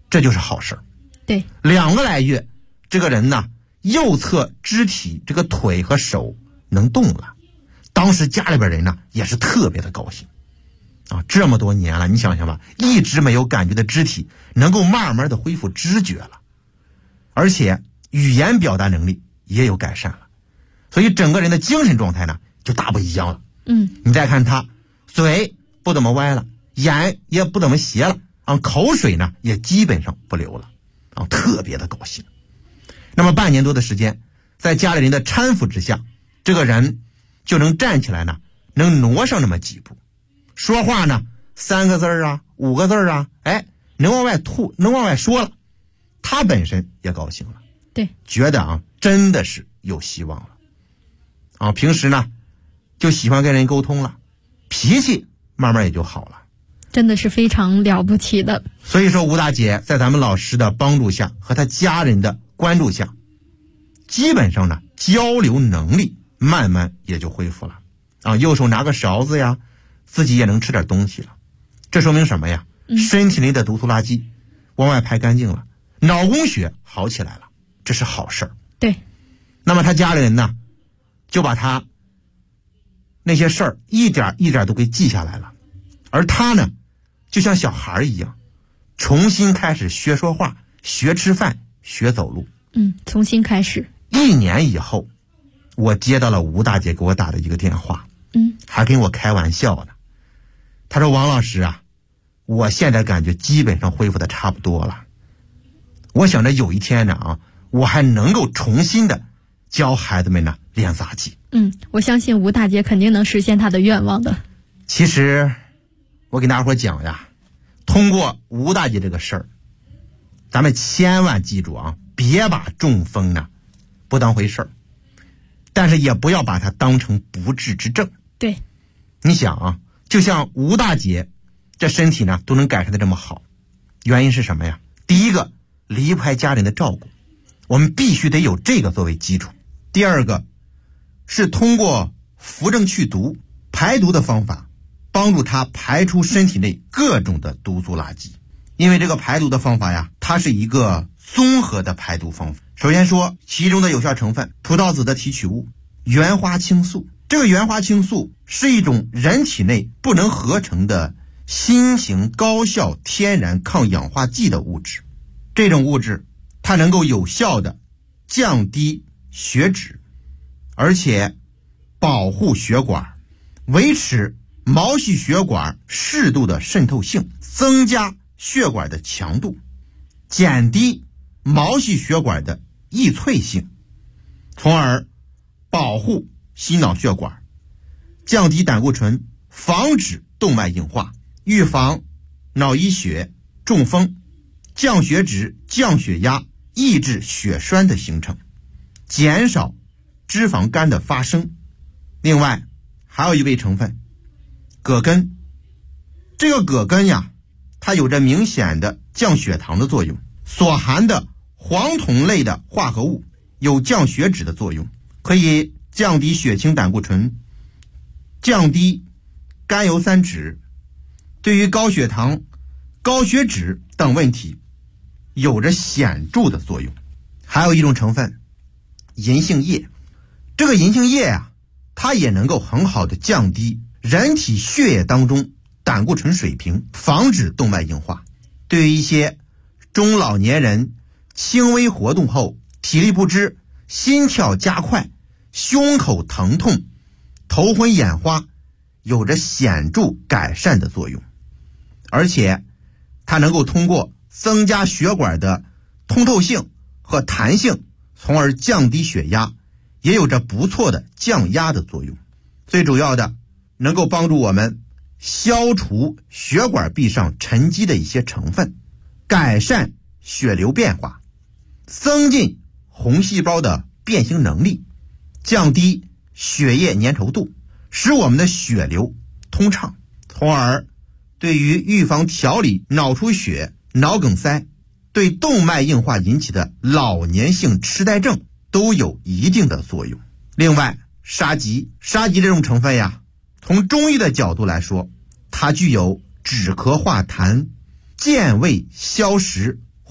这就是好事。 对 ，2个来月，这个人呢，右侧肢体这个腿和手能动了。当时家里边人呢也是特别的高兴啊，这么多年了，你想想吧，一直没有感觉的肢体能够慢慢的恢复知觉了，而且语言表达能力也有改善了，所以整个人的精神状态呢就大不一样了。你再看他嘴不怎么歪了，眼也不怎么斜了啊，口水呢也基本上不流了啊，特别的高兴。那么半年多的时间，在家里人的搀扶之下，这个人就能站起来呢，能挪上那么几步，说话呢3个字啊5个字啊，能往外吐，能往外说了。他本身也高兴了， 对， 觉得啊真的是有希望了啊。平时呢就喜欢跟人沟通了，脾气慢慢也就好了， 真的是非常了不起的。 所以说吴大姐在咱们老师的帮助下和她家人的关注下，基本上呢交流能力慢慢也就恢复了啊，右手拿个勺子呀，自己也能吃点东西了。这说明什么呀？身体内的毒素垃圾往外排干净了，脑供血好起来了，这是好事儿。 对， 那么他家里人呢就把他那些事儿一点一点都给记下来了，而他呢就像小孩一样，重新开始学说话，学吃饭，学走路。 重新开始。 1年以后，我接到了吴大姐给我打的一个电话，还跟我开玩笑呢。她说：“王老师啊，我现在感觉基本上恢复的差不多了。我想着有一天呢我还能够重新的教孩子们呢练杂技。” 我相信吴大姐肯定能实现她的愿望的。 其实我给大伙讲呀，通过吴大姐这个事儿，咱们千万记住啊，别把中风呢不当回事儿，但是也不要把它当成不治之症。 对， 你想啊，就像吴大姐这身体呢都能改善的这么好，原因是什么呀？第一个，离不开家人的照顾，我们必须得有这个作为基础。第二个是通过扶正祛毒排毒的方法，帮助他排出身体内各种的毒素垃圾。因为这个排毒的方法呀，它是一个综合的排毒方法。首先说其中的有效成分，葡萄籽的提取物原花青素。这个原花青素是一种人体内不能合成的新型高效天然抗氧化剂的物质。这种物质它能够有效的降低血脂，而且保护血管，维持毛细血管适度的渗透性，增加血管的强度，减低毛细血管的易脆性，从而保护心脑血管，降低胆固醇，防止动脉硬化，预防脑溢血、中风，降血脂、降血压，抑制血栓的形成，减少脂肪肝的发生。另外还有一味成分葛根，这个葛根呀，它有着明显的降血糖的作用，所含的黄酮类的化合物有降血脂的作用，可以降低血清胆固醇，降低甘油三酯，对于高血糖、高血脂等问题有着显著的作用。还有一种成分银杏叶，这个银杏叶啊，它也能够很好的降低人体血液当中胆固醇水平，防止动脉硬化。对于一些中老年人轻微活动后体力不支、心跳加快、胸口疼痛、头昏眼花，有着显著改善的作用。而且它能够通过增加血管的通透性和弹性，从而降低血压，也有着不错的降压的作用。最主要的，能够帮助我们消除血管壁上沉积的一些成分，改善血流变化，增进红细胞的变形能力，降低血液粘稠度，使我们的血流通畅，从而对于预防调理脑出血、脑梗塞，对动脉硬化引起的老年性痴呆症都有一定的作用。另外，沙棘这种成分呀，从中医的角度来说，它具有止咳化痰、健胃消食、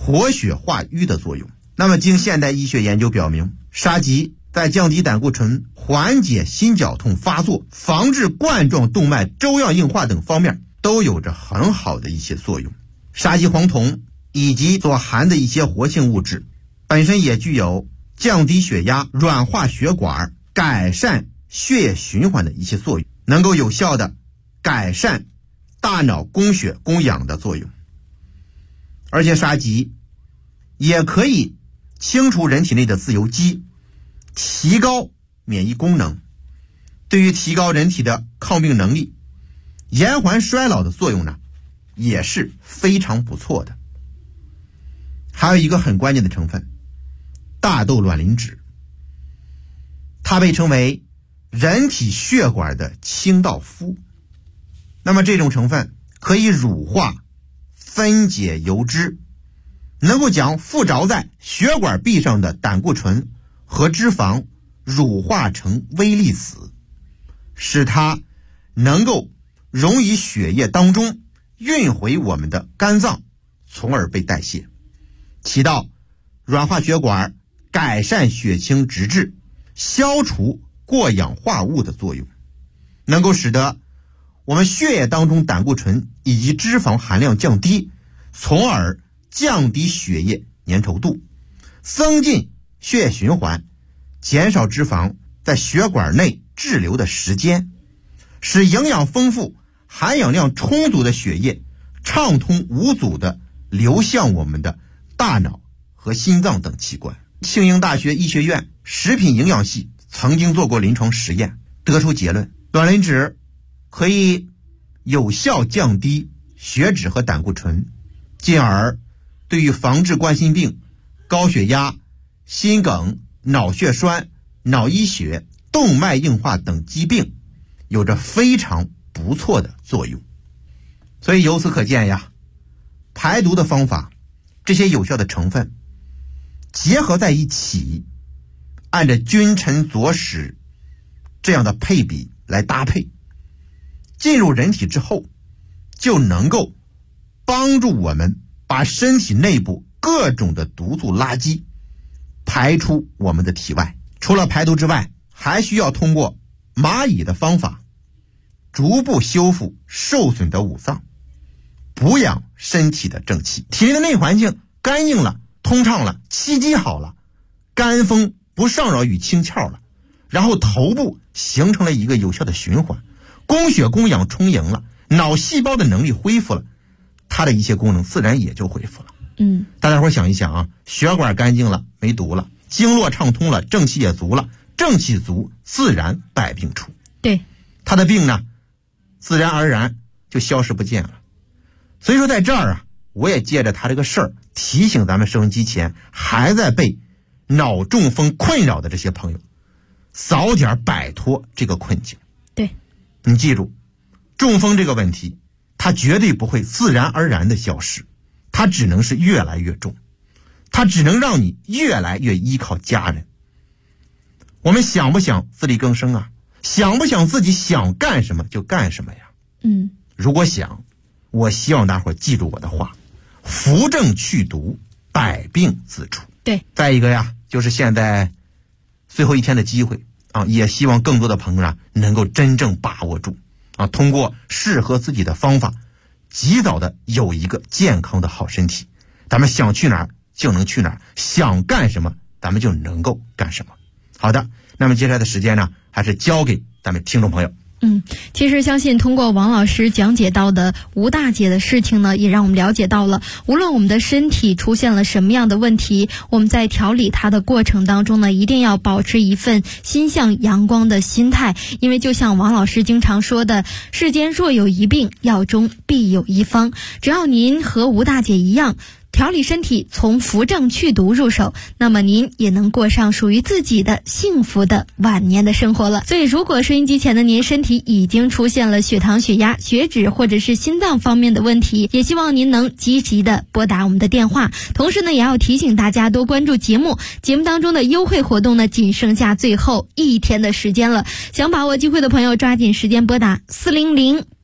活血化瘀的作用。那么经现代医学研究表明，沙棘在降低胆固醇、缓解心绞痛发作、防治冠状动脉粥样硬化等方面都有着很好的一些作用。沙棘黄酮以及所含的一些活性物质本身也具有降低血压、软化血管、改善血液循环的一些作用，能够有效的改善大脑供血供氧的作用。而且沙棘也可以清除人体内的自由基，提高免疫功能，对于提高人体的抗病能力、延缓衰老的作用呢，也是非常不错的。还有一个很关键的成分，大豆卵磷脂，它被称为人体血管的清道夫。那么这种成分可以乳化、分解油脂，能够将附着在血管壁上的胆固醇和脂肪乳化成微粒子，使它能够溶于血液当中，运回我们的肝脏，从而被代谢，起到软化血管、改善血清脂质、消除过氧化物的作用，能够使得我们血液当中胆固醇以及脂肪含量降低，从而降低血液粘稠度，增进血液循环，减少脂肪在血管内滞留的时间，使营养丰富、含氧量充足的血液畅通无阻地流向我们的大脑和心脏等器官。庆应大学医学院食品营养系曾经做过临床实验，得出结论，卵磷脂可以有效降低血脂和胆固醇，进而对于防治冠心病、高血压、心梗、脑血栓、脑溢血、动脉硬化等疾病有着非常不错的作用。所以由此可见呀，排毒的方法，这些有效的成分结合在一起，按照君臣佐使这样的配比来搭配，进入人体之后，就能够帮助我们把身体内部各种的毒素垃圾排出我们的体外。除了排毒之外，还需要通过蚂蚁的方法逐步修复受损的五脏，补养身体的正气，体内的内环境干净了、通畅了、气机好了，肝风不上扰与清窍了，然后头部形成了一个有效的循环，供血供氧充盈了，脑细胞的能力恢复了，它的一些功能自然也就恢复了。大家伙想一想啊，血管干净了，没毒了，经络畅通了，正气也足了，正气足自然百病除。 对， 他的病呢自然而然就消失不见了。所以说在这儿啊，我也借着他这个事儿提醒咱们收音机前还在被脑中风困扰的这些朋友，早点摆脱这个困境。 对， 你记住，中风这个问题它绝对不会自然而然的消失，它只能是越来越重，它只能让你越来越依靠家人。我们想不想自力更生啊？想不想自己想干什么就干什么呀？如果想，我希望大伙记住我的话，扶正祛毒，百病自除。 对， 再一个呀，就是现在最后一天的机会啊，也希望更多的朋友啊能够真正把握住啊，通过适合自己的方法，及早的有一个健康的好身体。咱们想去哪儿就能去哪儿，想干什么咱们就能够干什么。好的，那么接下来的时间呢，还是交给咱们听众朋友。 其实相信通过王老师讲解到的吴大姐的事情呢，也让我们了解到了，无论我们的身体出现了什么样的问题，我们在调理它的过程当中呢，一定要保持一份心向阳光的心态。因为就像王老师经常说的，世间若有一病，药中必有一方。只要您和吴大姐一样，调理身体从扶正祛毒入手，那么您也能过上属于自己的幸福的晚年的生活了。所以如果收音机前的您身体已经出现了血糖、血压、血脂或者是心脏方面的问题，也希望您能积极的拨打我们的电话。同时呢，也要提醒大家多关注节目当中的优惠活动呢，仅剩下最后1天的时间了。想把握机会的朋友抓紧时间拨打400-888-8888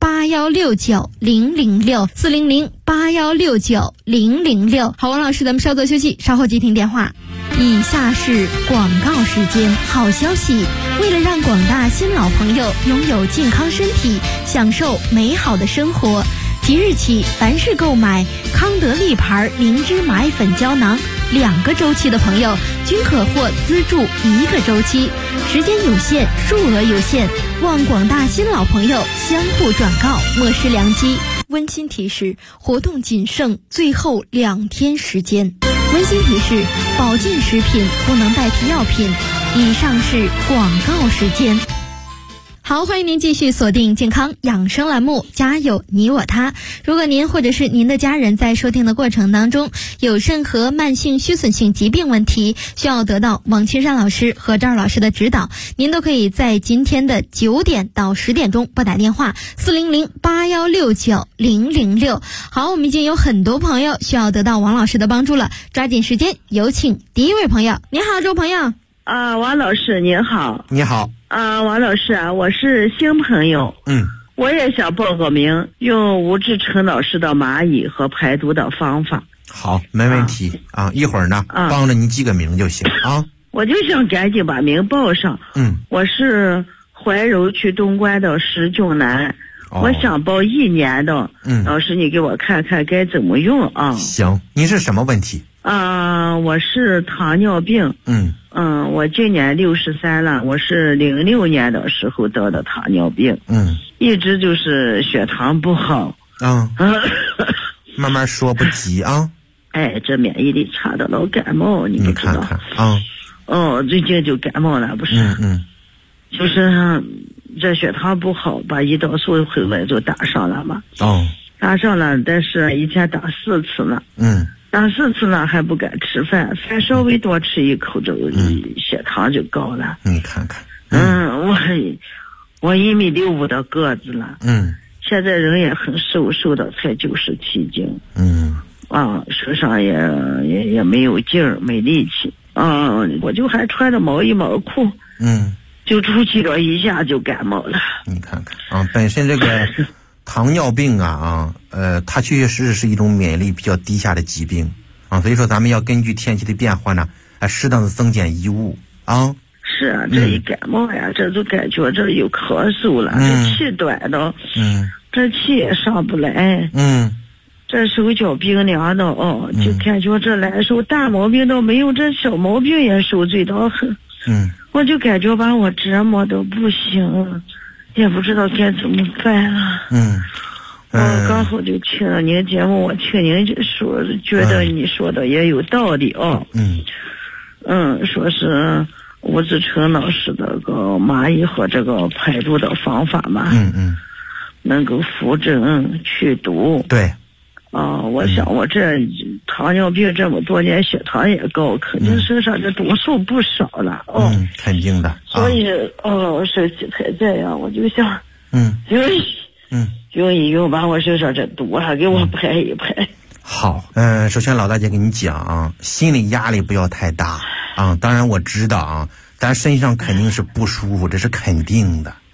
400816900640081690006。好，王老师，咱们稍作休息，稍后接听电话。以下是广告时间。好消息，为了让广大新老朋友拥有健康身体，享受美好的生活，即日起凡是购买康德利牌灵芝麻粉胶囊2个周期的朋友，均可获资助1个周期，时间有限，数额有限，望广大新老朋友相互转告，莫失良机。温馨提示，活动仅剩最后2天时间。温馨提示，保健食品不能代替药品。以上是广告时间。好，欢迎您继续锁定健康养生栏目，家有你我他。如果您或者是您的家人在收听的过程当中有任何慢性虚损性疾病问题，需要得到王青山老师和赵老师的指导，您都可以在今天的9点到10点钟拨打电话40081690006。好，我们已经有很多朋友需要得到王老师的帮助了，抓紧时间，有请第一位朋友。你好，周朋友。 王老师您好。 你好。 王老师啊，我是新朋友。我也想报个名，用吴志成老师的蚂蚁和排毒的方法。 好，没问题一会儿呢帮着您记个名就行啊。 我就想赶紧把名报上。我是怀柔区东关的石炯南。我想报1年的。老师你给我看看该怎么用啊。 行，您是什么问题？ 我是糖尿病。我今年63了，我是06年的时候得的糖尿病。一直就是血糖不好。 慢慢说，不急啊。 这免疫力差的老感冒，你看看最近就感冒了，不是。就是这血糖不好，把胰岛素后来就打上了嘛。打上了，但是一天打4次了。打4次呢还不敢吃饭，饭稍微多吃一口就血糖就高了。 你看看。 我1.65米的个子了。现在人也很瘦的，才97斤。手上也没有劲儿，没力气。我就还穿着毛衣毛裤。就出去了，一下就感冒了。 你看看本身这个糖尿病它确确实实是一种免疫力比较低下的疾病所以说咱们要根据天气的变化呢，适当的增减衣物是啊，这一感冒呀，这就感觉这有咳嗽了，这气短的，这气也上不来，这手脚冰凉的就感觉这难受，大毛病都没有，这小毛病也受罪到很。我就感觉把我折磨的不行，也不知道该怎么办了。我刚好就听了您节目，我听您这说，觉得你说的也有道理说是吴志成老师的个蚂蚁和这个排毒的方法嘛，能够扶正去毒。 对。 我想我这糖尿病这么多年，血糖也高，肯定身上这毒素不少了。 肯定的。 所以老师才这样，我就想用一用，把我身上这毒还给我排一排。 好，首先老大姐跟你讲心理压力不要太大当然我知道咱身上肯定是不舒服，这是肯定的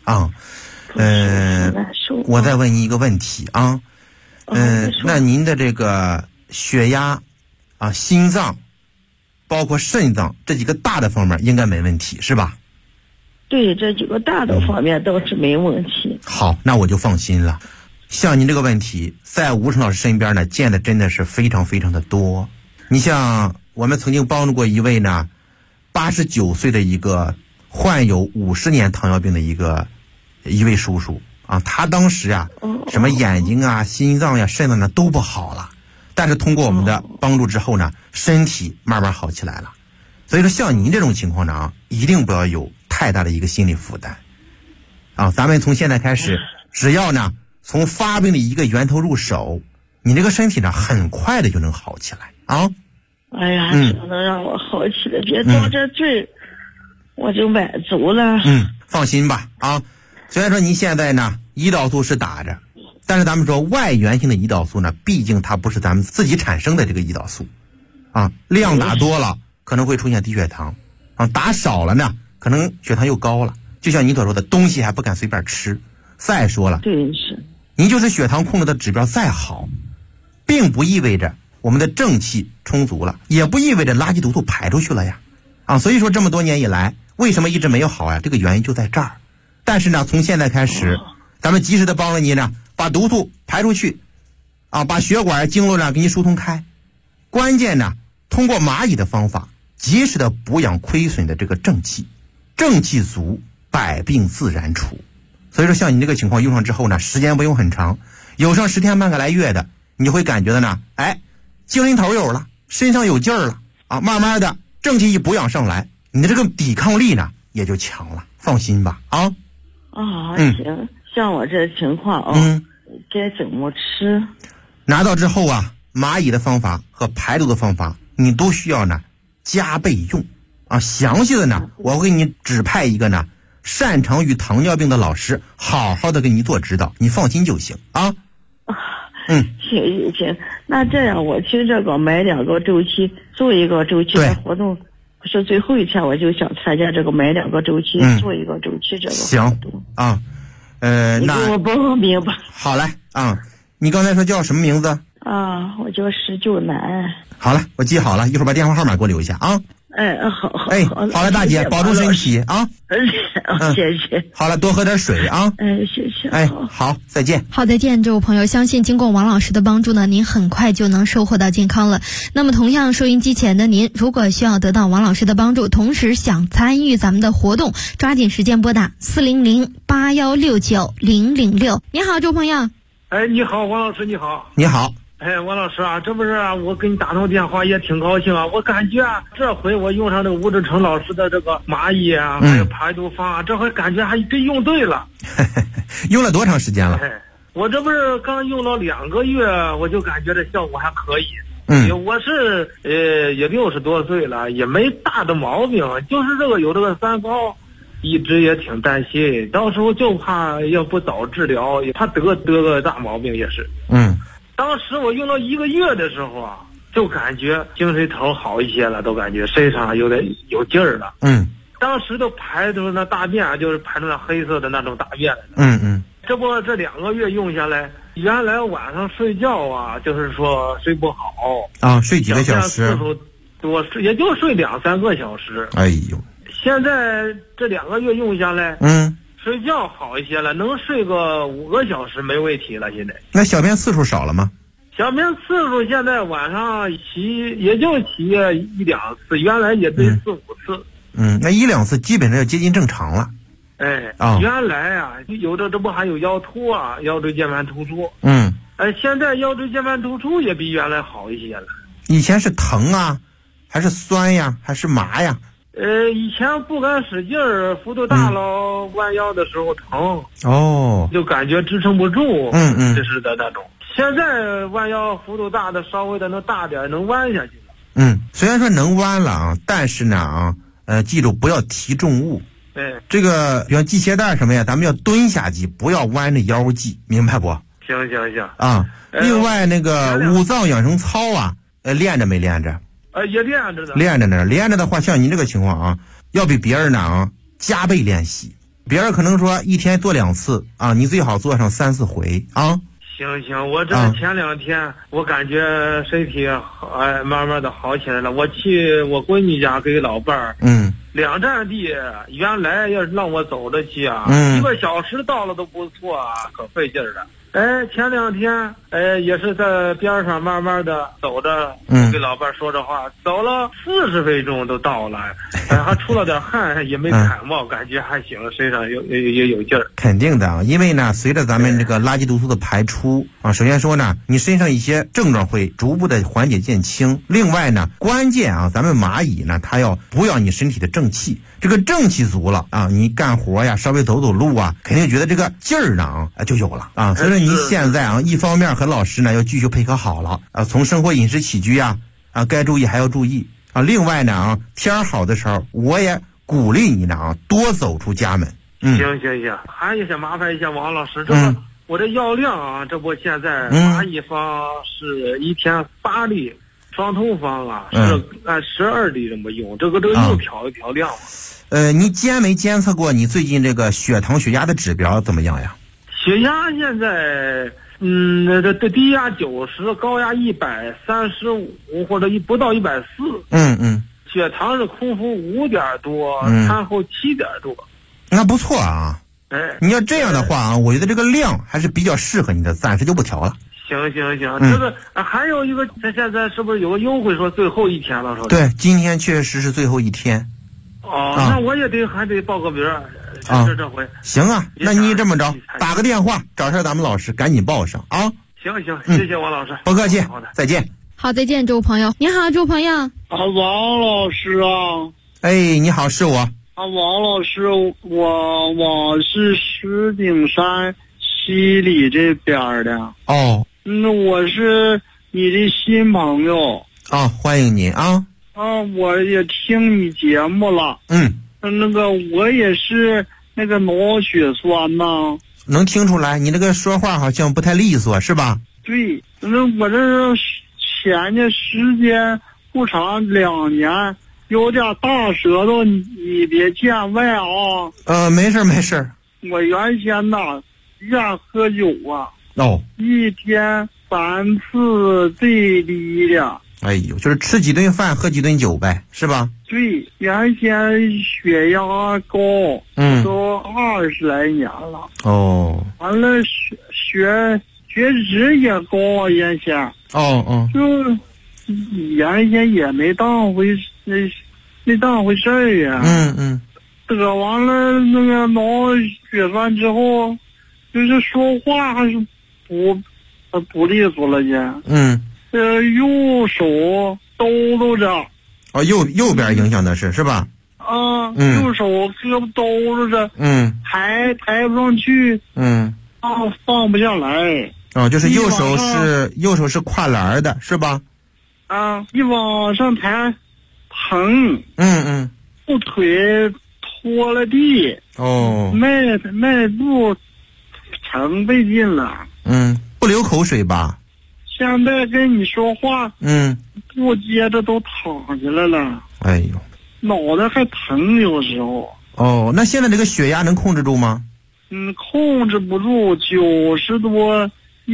我再问你一个问题那您的这个血压心脏包括肾脏这几个大的方面应该没问题是吧？ 对，这几个大的方面倒是没问题。 好，那我就放心了。像您这个问题在吴成老师身边呢见的真的是非常非常的多。你像我们曾经帮助过一位呢89岁的一个患有50年糖尿病的一位叔叔他当时什么眼睛心脏肾脏都不好了，但是通过我们的帮助之后呢身体慢慢好起来了。所以说像您这种情况呢一定不要有太大的一个心理负担咱们从现在开始，只要呢从发病的一个源头入手，你这个身体呢很快的就能好起来哎呀，只能让我好起来，别到这罪我就满足了。 放心吧虽然说您现在呢胰岛素是打着，但是咱们说外源性的胰岛素呢毕竟它不是咱们自己产生的这个胰岛素量打多了可能会出现低血糖打少了呢可能血糖又高了，就像你所说的东西还不敢随便吃。再说了， 对是你就是血糖控制的指标再好，并不意味着我们的正气充足了，也不意味着垃圾毒素排出去了呀。所以说这么多年以来，为什么一直没有好呀？这个原因就在这儿。但是呢，从现在开始，咱们及时的帮着你呢，把毒素排出去，把血管经络呢给你疏通开。关键呢，通过蚂蚁的方法，及时的补养亏损的这个正气，正气足，百病自然除。所以说像你这个情况用上之后呢，时间不用很长，有上10天半个来月的，你就会感觉的呢，精神头有了，身上有劲儿了慢慢的正气一补养上来，你的这个抵抗力呢也就强了，放心吧行，像我这情况该怎么吃？ 拿到之后蚂蚁的方法和排毒的方法你都需要呢加倍用详细的呢我会给你指派一个呢擅长于糖尿病的老师，好好的给你做指导，你放心就行行，那这样我听这个买2个周期，做一个周期的活动，是最后一天我就想参加这个买2个周期，做一个周期这个活动。 行你给我报个名吧。 好嘞你刚才说叫什么名字？ 我叫石旧南。 好了，我记好了，一会儿把电话号码给我留下好。好了，大姐，保重身体谢谢。 好了，多喝点水谢谢。 好，再见。 好，再见，这位朋友，相信经过王老师的帮助呢，您很快就能收获到健康了。那么同样，收音机前的您，如果需要得到王老师的帮助，同时想参与咱们的活动，抓紧时间拨打400-8169-006。你好，这位朋友。 你好，王老师，你好。 你好。 王老师这不是我给你打通电话也挺高兴我感觉这回我用上这个吴志成老师的这个蚂蚁还有排毒方这回感觉还真用对了。 用了多长时间了？ 我这不是刚用了2个月，我就感觉这效果还可以。我是也60多岁了，也没大的毛病，就是这个有这个三高，一直也挺担心，到时候就怕要不早治疗，也怕得个大毛病也是。当时我用了1个月的时候就感觉精神头好一些了，都感觉身上有点有劲儿了。当时都排出那大便，就是排出那黑色的那种大便来了。这不这2个月用下来，原来晚上睡觉就是说睡不好睡几个小时？ 多也就睡2-3个小时。现在这2个月用下来，睡觉好一些了，能睡个5个小时没问题了。现在那小便次数少了吗？ 小便次数现在晚上也就起1-2次，原来也得4-5次。 那1-2次基本上要接近正常了。 原来有的这不还有腰突腰椎间盘突出。现在腰椎间盘突出也比原来好一些了。 以前是疼还是酸呀，还是麻呀？ 以前不敢使劲儿，幅度大了，弯腰的时候疼。就感觉支撑不住。这是的那种。现在弯腰幅度大的稍微的能大点，能弯下去了。 虽然说能弯了但是呢记住不要提重物。这个比方系鞋带什么呀，咱们要蹲下系，不要弯着腰系，明白不？ 行。 另外那个五脏养生操练着没练着？ 也练着呢。 练着呢，练着的话，像您这个情况要比别人呢加倍练习。别人可能说1天做2次你最好做上3-4回行，我这前2天我感觉身体慢慢的好起来了。我去我闺女家给老伴儿2站地，原来要是让我走着去1个小时到了都不错可费劲儿了。前2天也是在边上慢慢的走着，给老伴说着话，走了40分钟都到了，还出了点汗，也没感冒，感觉还行，身上也有劲儿。 肯定的因为呢随着咱们这个垃圾毒素的排出首先说呢你身上一些症状会逐步的缓解减轻，另外呢关键咱们蚂蚁呢它要补养你身体的正气，这个正气足了你干活呀稍微走走路肯定觉得这个劲儿呢就有了所以说您现在一方面和老师呢要继续配合好了从生活饮食起居该注意还要注意另外呢天好的时候我也鼓励你呢多走出家门。 行，还有想麻烦一下王老师，这个我这药量这不现在蚂蚁方是1天8粒，双通方是按12粒这么用，这个又调一调量你没监测过你最近这个血糖血压的指标怎么样呀？ 血血压现在，这低压90，高压135或者不到140。血糖是空腹5点多，餐后7点多。 那不错啊。你要这样的话啊，我觉得这个量还是比较适合你的，暂时就不调了。 行，这个还有一个，咱现在是不是有个优惠，说最后1天了？说对，今天确实是最后1天。 那我也还得报个名这回。 行啊，那你这么着，打个电话找上咱们老师，赶紧报上啊。 行，谢谢王老师。 不客气，好的，再见。 好，再见，这位朋友。你好，这位朋友。 王老师啊。 哎，你好，是我。 王老师，我是石景山西里这边的。 哦。 我是你的新朋友。 欢迎您啊。 我也听你节目了。我也是那个脑血栓呐。 能听出来，你那个说话好像不太利索，是吧？ 对，我这前的时间不长，2年，有点大舌头，你别见外啊。 没事。 我原先呐，愿喝酒啊。1天3次最低的。 哎呦，就是吃几顿饭，喝几顿酒呗，是吧？ 对，原先血压高，都20来年了。完了血脂也高啊，原先。就原先也没当回事儿呀。得完了那个脑血栓之后，就是说话还是不利索了也。右手抖着。 右边影响的是吧？ 右手胳膊抖着。抬不上去。放不下来。 就是右手是跨栏的，是吧？ 一往上抬，疼。后腿拖了地。迈步成费劲了。 不流口水吧？ 现在跟你说话，不接着都躺下来了。 哎呦， 脑袋还疼有时候。 那现在这个血压能控制住吗？ 控制不住，90多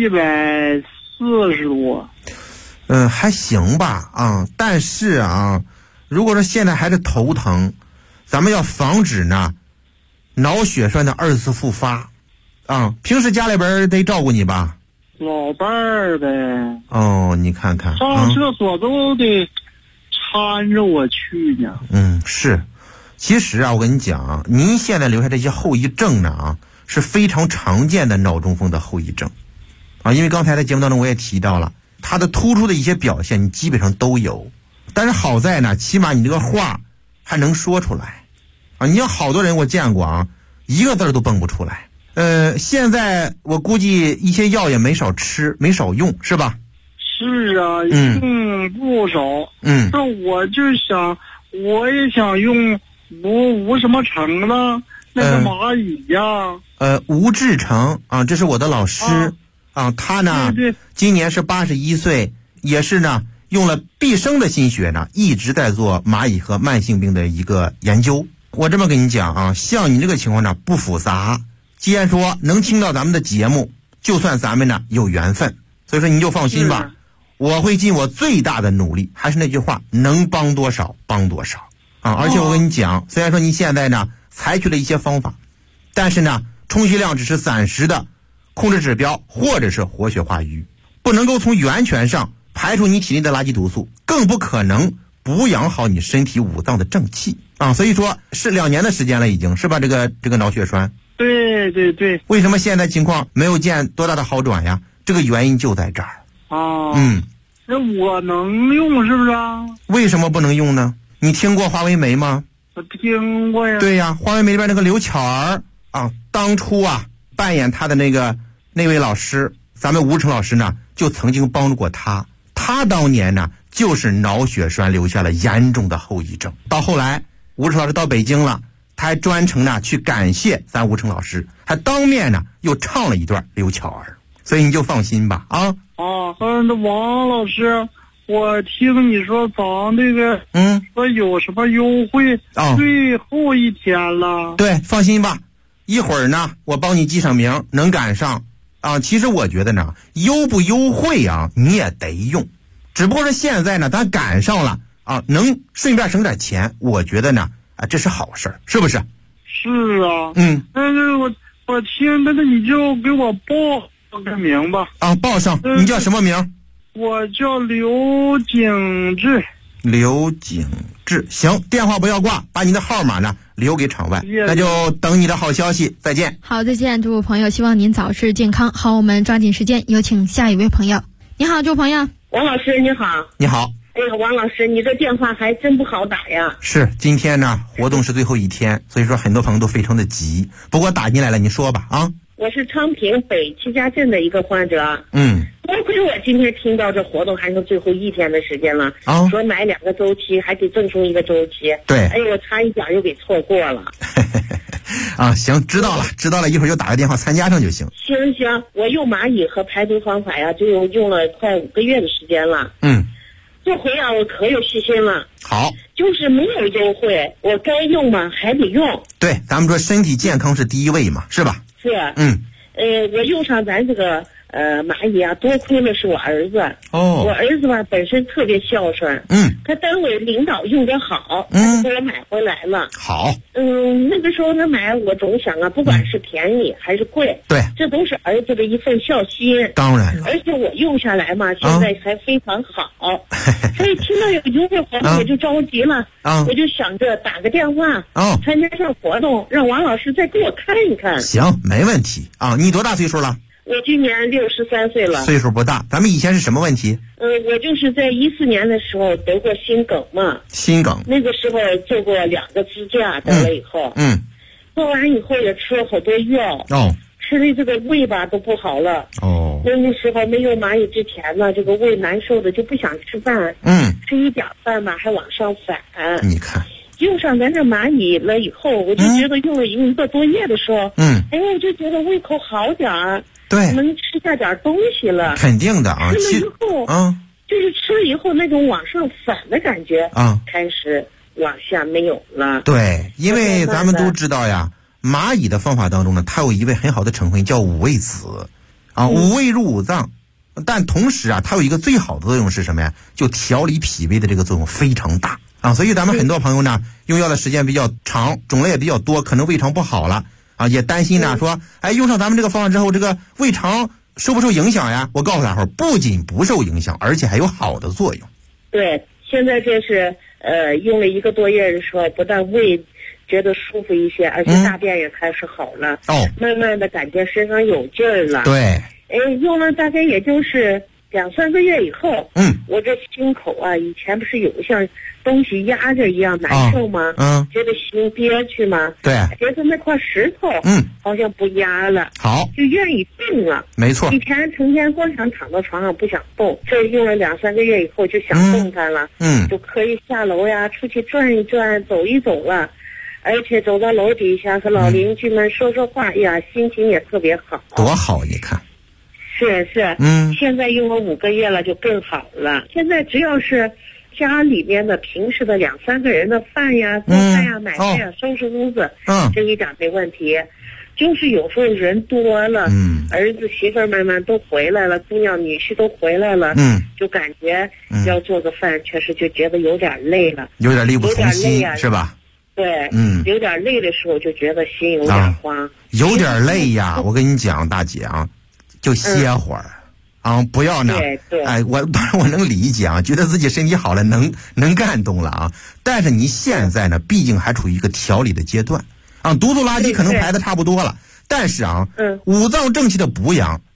，140多。 还行吧但是如果说现在还是头疼，咱们要防止呢脑血栓的2次复发。平时家里边得照顾你吧？ 老伴儿呗。 你看看， 上厕所都得搀着我去呢。 是。其实我跟你讲，您现在留下这些后遗症呢是非常常见的脑中风的后遗症因为刚才在节目当中我也提到了，它的突出的一些表现你基本上都有，但是好在呢，起码你这个话还能说出来你有好多人我见过一个字都蹦不出来。现在我估计一些药也没少吃，没少用，是吧？ 是啊，用不少。这我就想，我也想用吴什么成了那个蚂蚁呀。 吴志成这是我的老师他呢，今年是81岁，也是呢用了毕生的心血呢，一直在做蚂蚁和慢性病的一个研究。我这么跟你讲像你这个情况呢不复杂。既然说能听到咱们的节目，就算咱们呢有缘分，所以说你就放心吧，我会尽我最大的努力，还是那句话，能帮多少帮多少而且我跟你讲，虽然说你现在呢采取了一些方法，但是呢充血量只是暂时的控制指标，或者是活血化瘀，不能够从源泉上排除你体内的垃圾毒素，更不可能补养好你身体五脏的正气所以说是2年的时间了已经，是吧？这个脑血栓。 对。 为什么现在情况没有见多大的好转呀？这个原因就在这儿。 那我能用是不是为什么不能用呢？你听过华为酶吗？ 我听过呀。 对呀，华为酶里边那个刘巧儿当初扮演他的那位老师，咱们吴成老师呢就曾经帮助过他。他当年呢就是脑血栓留下了严重的后遗症。到后来吴成老师到北京了，他还专程呢去感谢咱吴成老师，还当面呢又唱了一段刘巧儿。所以你就放心吧那王老师，我听你说咱这个说有什么优惠最后1天了。 对，放心吧， 一会儿呢我帮你记上名，能赶上啊。其实我觉得呢，优不优惠啊你也得用，只不过是现在呢咱赶上了啊，能顺便省点钱，我觉得呢啊这是好事，是不是？ 是啊。但是我听那你就给我报个名吧。 啊，报上。你叫什么名？ 我叫刘景志。 刘景志，行，电话不要挂，把你的号码呢留给场外，那就等你的好消息，再见。 好，再见，这位朋友，希望您早日健康。好，我们抓紧时间有请下一位朋友。你好，这位朋友。 王老师你好。 你好。 哎呀，王老师，你这电话还真不好打呀。 是，今天呢活动是最后一天，所以说很多朋友都非常的急，不过打进来了，你说吧啊。 我是昌平北七家镇的一个患者。多亏我今天听到这活动还剩最后一天的时间了，说买2个周期还给赠送1个周期。 对。 哎呦，我差一点又给错过了。 啊，行，知道了，一会儿就打个电话参加上就行。 行，我用蚂蚁和排毒方法呀，就用了快5个月的时间了。这回啊，我可有细心了。 好。 就是没有优惠，我该用嘛还得用。 对，咱们说身体健康是第一位嘛，是吧？ 是。我用上咱这个蚂蚁啊，多亏了是我儿子。我儿子吧本身特别孝顺。他单位领导用得好，他就给我买回来了。 好。 那个时候他买，我总想啊，不管是便宜还是贵， 对， 这都是儿子的一份孝心。 当然了。 而且我用下来嘛，现在还非常好。所以听到有优惠活动我就着急了。我就想着打个电话参加上活动，让王老师再给我看一看。 行，没问题啊。你多大岁数了？ 我今年63岁了。 岁数不大。咱们以前是什么问题？ 我就是在14年的时候得过心梗嘛。心梗。那个时候做过2个支架，得了以后，做完以后也吃了好多药。吃的这个胃吧都不好了。那时候没有蚂蚁之前呢，这个胃难受的就不想吃饭。吃一点饭吧还往上反。 你看。 用上咱这蚂蚁了以后，我就觉得用了1个多月的时候，我就觉得胃口好点儿。 对， 能吃下点东西了。 肯定的啊。 吃了以后，就是吃了以后那种往上反的感觉，开始往下没有了。 对，因为咱们都知道呀，蚂蚁的方法当中呢，它有一味很好的成分叫五味子，五味入五脏。但同时啊，它有一个最好的作用是什么呀？就调理脾胃的这个作用非常大啊。所以咱们很多朋友呢，用药的时间比较长，种类也比较多，可能胃肠不好了。也担心呢，说，用上咱们这个方法之后，这个胃肠受不受影响呀？我告诉大伙儿，不仅不受影响，而且还有好的作用。 对，现在这是用了1个多月的时候，不但胃觉得舒服一些，而且大便也开始好了。慢慢的感觉身上有劲儿了。 对。 用了大概也就是2、3个月以后，我这心口啊，以前不是有像东西压着一样难受吗？觉得心憋屈吗？ 对， 觉得那块石头，好像不压了， 好， 就愿意动了。 没错， 以前成天光想躺到床上不想动，这用了2、3个月以后就想动弹了，就可以下楼呀，出去转一转，走一走了，而且走到楼底下和老邻居们说说话，呀，心情也特别好。 多好，你看。 是，现在用了5个月了，就更好了。现在只要是家里面的平时的2、3个人的饭呀、做饭呀、买菜呀、收拾屋子，这一点没问题。就是有时候人多了，儿子媳妇们都回来了，姑娘女婿都回来了，就感觉要做个饭，确实就觉得有点累了， 有点力不从心，是吧？ 对，有点累的时候就觉得心有点慌， 有点累呀。我跟你讲，大姐啊。就歇会儿，不要呢。当然我能理解啊，觉得自己身体好了，能干动了啊。但是你现在呢，毕竟还处于一个调理的阶段啊，毒素垃圾可能排的差不多了，但是五脏正气的补养